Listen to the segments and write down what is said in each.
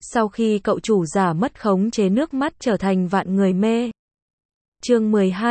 Sau khi cậu chủ giả mất khống chế nước mắt trở thành vạn người mê. Chương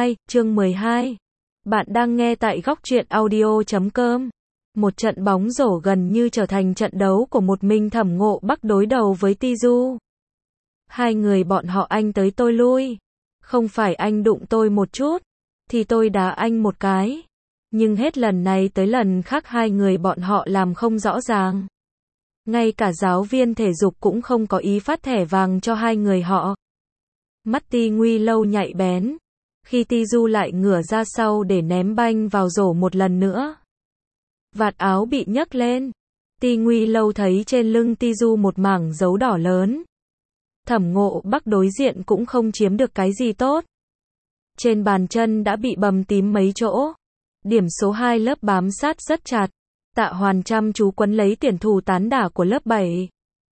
12. Bạn đang nghe tại góc truyện audio.com. Một trận bóng rổ gần như trở thành trận đấu của một mình Thẩm Ngộ Bắc đối đầu với Ti Du. Hai người bọn họ anh tới tôi lui. Không phải anh đụng tôi một chút, thì tôi đá anh một cái. Nhưng hết lần này tới lần khác hai người bọn họ làm không rõ ràng. Ngay cả giáo viên thể dục cũng không có ý phát thẻ vàng cho hai người họ. Mắt Ti Nguy Lâu nhạy bén. Khi Ti Du lại ngửa ra sau để ném banh vào rổ một lần nữa. Vạt áo bị nhấc lên. Ti Nguy Lâu thấy trên lưng Ti Du một mảng dấu đỏ lớn. Thẩm Ngộ Bắc đối diện cũng không chiếm được cái gì tốt. Trên bàn chân đã bị bầm tím mấy chỗ. Điểm số 2 lớp bám sát rất chặt. Tạ Hoàn chăm chú quấn lấy tuyển thủ tán đả của lớp 7.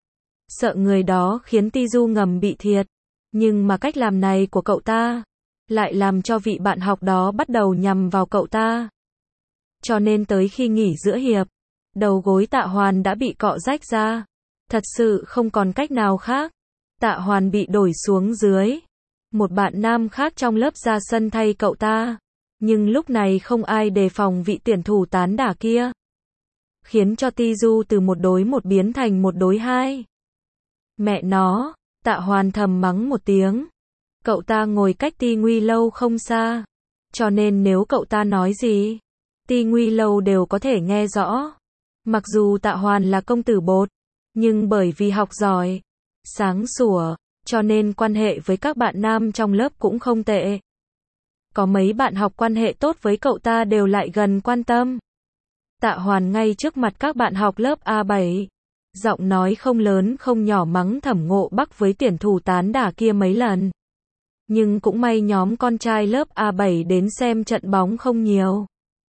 Sợ người đó khiến Ti Du ngầm bị thiệt. Nhưng mà cách làm này của cậu ta lại làm cho vị bạn học đó bắt đầu nhằm vào cậu ta. Cho nên tới khi nghỉ giữa hiệp, đầu gối Tạ Hoàn đã bị cọ rách ra. Thật sự không còn cách nào khác. Tạ Hoàn bị đổi xuống dưới. Một bạn nam khác trong lớp ra sân thay cậu ta. Nhưng lúc này không ai đề phòng vị tuyển thủ tán đả kia. Khiến cho Ti Du từ một đối một biến thành một đối hai. Mẹ nó, Tạ Hoàn thầm mắng một tiếng. Cậu ta ngồi cách Ti Nguy Lâu không xa. Cho nên nếu cậu ta nói gì, Ti Nguy Lâu đều có thể nghe rõ. Mặc dù Tạ Hoàn là công tử bột, nhưng bởi vì học giỏi, sáng sủa, cho nên quan hệ với các bạn nam trong lớp cũng không tệ. Có mấy bạn học quan hệ tốt với cậu ta đều lại gần quan tâm. Tạ Hoàn ngay trước mặt các bạn học lớp A7. Giọng nói không lớn không nhỏ mắng Thẩm Ngộ Bắc với tuyển thủ tán đả kia mấy lần. Nhưng cũng may nhóm con trai lớp A7 đến xem trận bóng không nhiều.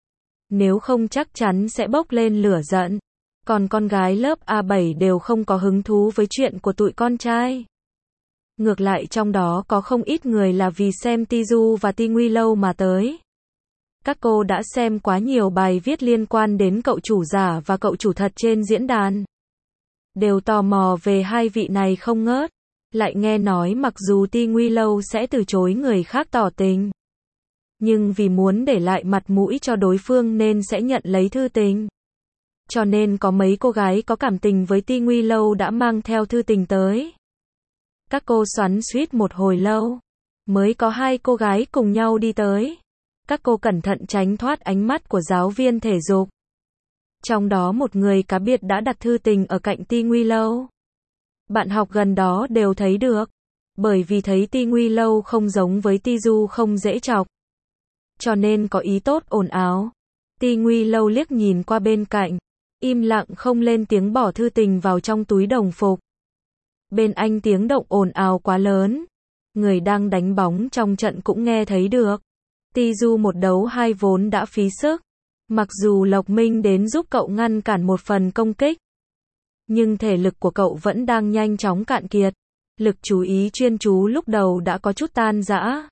Nếu không chắc chắn sẽ bốc lên lửa giận. Còn con gái lớp A7 đều không có hứng thú với chuyện của tụi con trai. Ngược lại trong đó có không ít người là vì xem Ti Du và Ti Nguy Lâu mà tới. Các cô đã xem quá nhiều bài viết liên quan đến cậu chủ giả và cậu chủ thật trên diễn đàn. Đều tò mò về hai vị này không ngớt. Lại nghe nói mặc dù Ti Nguy Lâu sẽ từ chối người khác tỏ tình. Nhưng vì muốn để lại mặt mũi cho đối phương nên sẽ nhận lấy thư tình. Cho nên có mấy cô gái có cảm tình với Ti Nguy Lâu đã mang theo thư tình tới. Các cô xoắn xuýt một hồi lâu. Mới có hai cô gái cùng nhau đi tới. Các cô cẩn thận tránh thoát ánh mắt của giáo viên thể dục. Trong đó một người cá biệt đã đặt thư tình ở cạnh Ti Nguy Lâu. Bạn học gần đó đều thấy được. Bởi vì thấy Ti Nguy Lâu không giống với Ti Du không dễ chọc. Cho nên có ý tốt ồn ào. Ti Nguy Lâu liếc nhìn qua bên cạnh. Im lặng không lên tiếng bỏ thư tình vào trong túi đồng phục. Bên anh tiếng động ồn ào quá lớn. Người đang đánh bóng trong trận cũng nghe thấy được. Ti Du một đấu hai vốn đã phí sức. Mặc dù Lộc Minh đến giúp cậu ngăn cản một phần công kích. Nhưng thể lực của cậu vẫn đang nhanh chóng cạn kiệt. Lực chú ý chuyên chú lúc đầu đã có chút tan rã.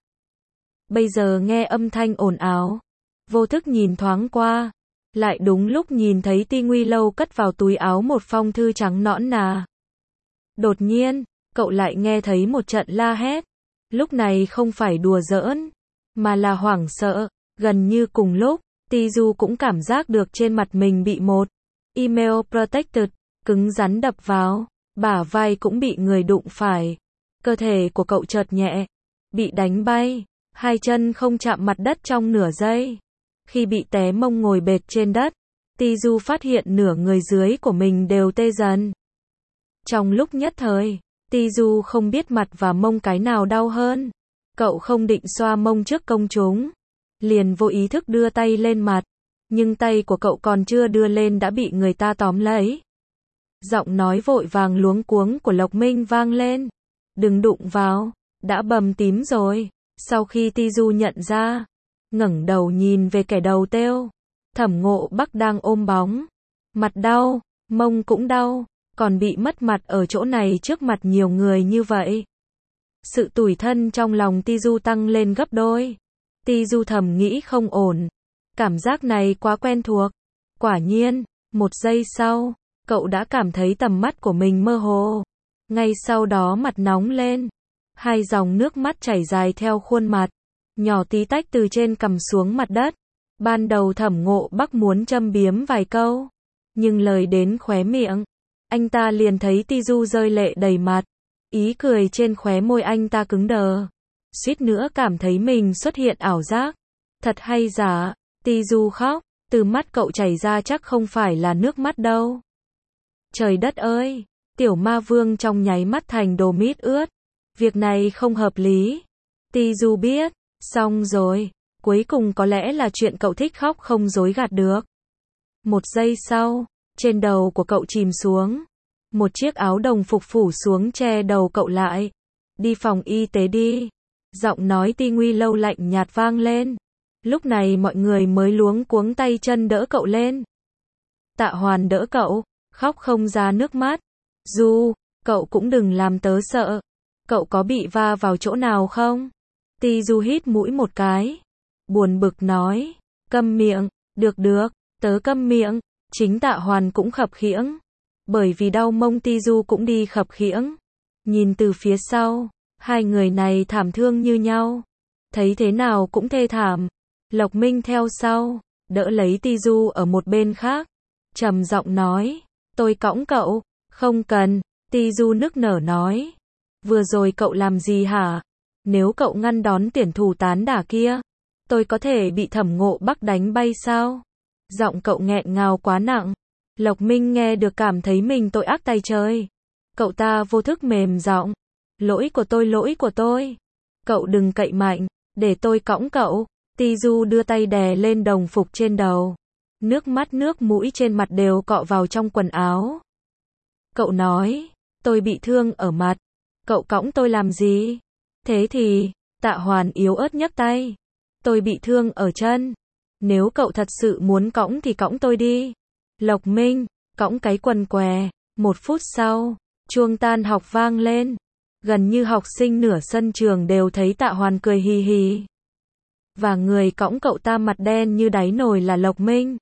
Bây giờ nghe âm thanh ồn ào. Vô thức nhìn thoáng qua. Lại đúng lúc nhìn thấy Ti Nguy Lâu cất vào túi áo một phong thư trắng nõn nà. Đột nhiên, cậu lại nghe thấy một trận la hét. Lúc này không phải đùa giỡn, mà là hoảng sợ. Gần như cùng lúc, Ti Du cũng cảm giác được trên mặt mình bị một email protected cứng rắn đập vào. Bả vai cũng bị người đụng phải. Cơ thể của cậu chợt nhẹ, bị đánh bay. Hai chân không chạm mặt đất trong nửa giây. Khi bị té mông ngồi bệt trên đất, Ti Du phát hiện nửa người dưới của mình đều tê dần. Trong lúc nhất thời, Ti Du không biết mặt và mông cái nào đau hơn. Cậu không định xoa mông trước công chúng. Liền vô ý thức đưa tay lên mặt. Nhưng tay của cậu còn chưa đưa lên đã bị người ta tóm lấy. Giọng nói vội vàng luống cuống của Lộc Minh vang lên. Đừng đụng vào, đã bầm tím rồi. Sau khi Ti Du nhận ra, ngẩng đầu nhìn về kẻ đầu têu. Thẩm Ngộ Bắc đang ôm bóng. Mặt đau, mông cũng đau. Còn bị mất mặt ở chỗ này trước mặt nhiều người như vậy. Sự tủi thân trong lòng Ti Du tăng lên gấp đôi. Ti Du thầm nghĩ không ổn. Cảm giác này quá quen thuộc. Quả nhiên, một giây sau, cậu đã cảm thấy tầm mắt của mình mơ hồ. Ngay sau đó mặt nóng lên. Hai dòng nước mắt chảy dài theo khuôn mặt. Nhỏ tí tách từ trên cằm xuống mặt đất. Ban đầu Thẩm Ngộ Bắc muốn châm biếm vài câu. Nhưng lời đến khóe miệng. Anh ta liền thấy Ti Du rơi lệ đầy mặt. Ý cười trên khóe môi anh ta cứng đờ. Suýt nữa cảm thấy mình xuất hiện ảo giác. Thật hay giả, Ti Du khóc. Từ mắt cậu chảy ra chắc không phải là nước mắt đâu. Trời đất ơi, tiểu ma vương trong nháy mắt thành đồ mít ướt. Việc này không hợp lý. Ti Du biết, xong rồi, cuối cùng có lẽ là chuyện cậu thích khóc không dối gạt được. Một giây sau, trên đầu của cậu chìm xuống. Một chiếc áo đồng phục phủ xuống che đầu cậu lại. Đi phòng y tế đi. Giọng nói Ti Nguy Lâu lạnh nhạt vang lên. Lúc này mọi người mới luống cuống tay chân đỡ cậu lên. Tạ Hoàn đỡ cậu, khóc không ra nước mắt. Du, cậu cũng đừng làm tớ sợ. Cậu có bị va vào chỗ nào không? Ti Du hít mũi một cái. Buồn bực nói. Câm miệng, được, tớ câm miệng. Chính Tạ Hoàn cũng khập khiễng. Bởi vì đau mông Ti Du cũng đi khập khiễng. Nhìn từ phía sau, hai người này thảm thương như nhau. Thấy thế nào cũng thê thảm. Lộc Minh theo sau, đỡ lấy Ti Du ở một bên khác. Trầm giọng nói, tôi cõng cậu. Không cần, Ti Du nức nở nói. Vừa rồi cậu làm gì hả? Nếu cậu ngăn đón tuyển thủ tán đả kia, tôi có thể bị Thẩm Ngộ Bắc đánh bay sao? Giọng cậu nghẹn ngào quá nặng. Lộc Minh nghe được cảm thấy mình tội ác tay trời. Cậu ta vô thức mềm giọng. Lỗi của tôi. Cậu đừng cậy mạnh, để tôi cõng cậu. Ti Du đưa tay đè lên đồng phục trên đầu. Nước mắt nước mũi trên mặt đều cọ vào trong quần áo. Cậu nói, tôi bị thương ở mặt. Cậu cõng tôi làm gì? Thế thì, Tạ Hoàn yếu ớt nhấc tay. Tôi bị thương ở chân. Nếu cậu thật sự muốn cõng thì cõng tôi đi. Lộc Minh, cõng cái quần què. 1 phút sau, chuông tan học vang lên. Gần như học sinh nửa sân trường đều thấy Tạ Hoàn cười hì hì. Và người cõng cậu ta mặt đen như đáy nồi là Lộc Minh.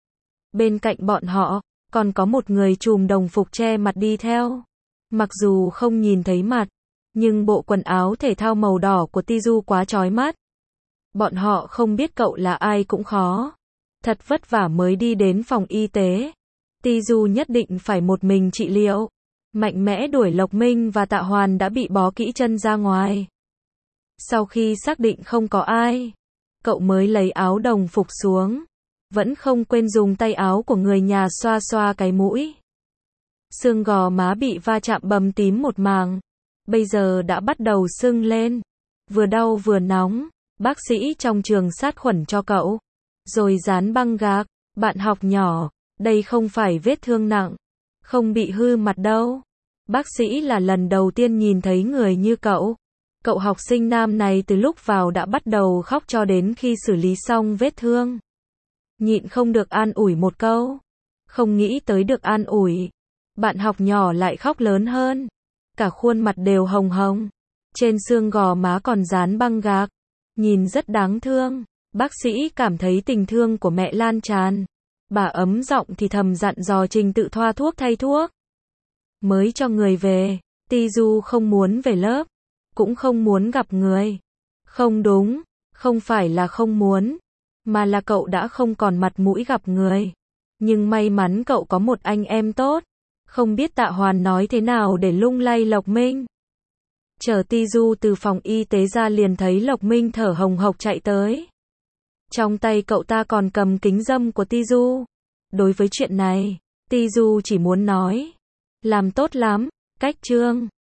Bên cạnh bọn họ, còn có một người trùm đồng phục che mặt đi theo. Mặc dù không nhìn thấy mặt, nhưng bộ quần áo thể thao màu đỏ của Ti Du quá chói mắt. Bọn họ không biết cậu là ai cũng khó. Thật vất vả mới đi đến phòng y tế. Ti Du nhất định phải một mình trị liệu. Mạnh mẽ đuổi Lộc Minh và Tạ Hoàn đã bị bó kỹ chân ra ngoài. Sau khi xác định không có ai, cậu mới lấy áo đồng phục xuống. Vẫn không quên dùng tay áo của người nhà xoa xoa cái mũi. Xương gò má bị va chạm bầm tím một mảng. Bây giờ đã bắt đầu sưng lên. Vừa đau vừa nóng. Bác sĩ trong trường sát khuẩn cho cậu. Rồi dán băng gạc. Bạn học nhỏ, đây không phải vết thương nặng. Không bị hư mặt đâu. Bác sĩ là lần đầu tiên nhìn thấy người như cậu. Cậu học sinh nam này từ lúc vào đã bắt đầu khóc cho đến khi xử lý xong vết thương. Nhịn không được an ủi một câu. Không nghĩ tới được an ủi. Bạn học nhỏ lại khóc lớn hơn. Cả khuôn mặt đều hồng hồng. Trên xương gò má còn dán băng gạc. Nhìn rất đáng thương. Bác sĩ cảm thấy tình thương của mẹ lan tràn. Bà ấm giọng thì thầm dặn dò Trình tự thoa thuốc thay thuốc. Mới cho người về, Ti Du không muốn về lớp. Cũng không muốn gặp người. Không đúng, không phải là không muốn. Mà là cậu đã không còn mặt mũi gặp người. Nhưng may mắn cậu có một anh em tốt. Không biết Tạ Hoàn nói thế nào để lung lay Lộc Minh. Chờ Ti Du từ phòng y tế ra liền thấy Lộc Minh thở hồng hộc chạy tới. Trong tay cậu ta còn cầm kính râm của Ti Du. Đối với chuyện này, Ti Du chỉ muốn nói. Làm tốt lắm, cách chương.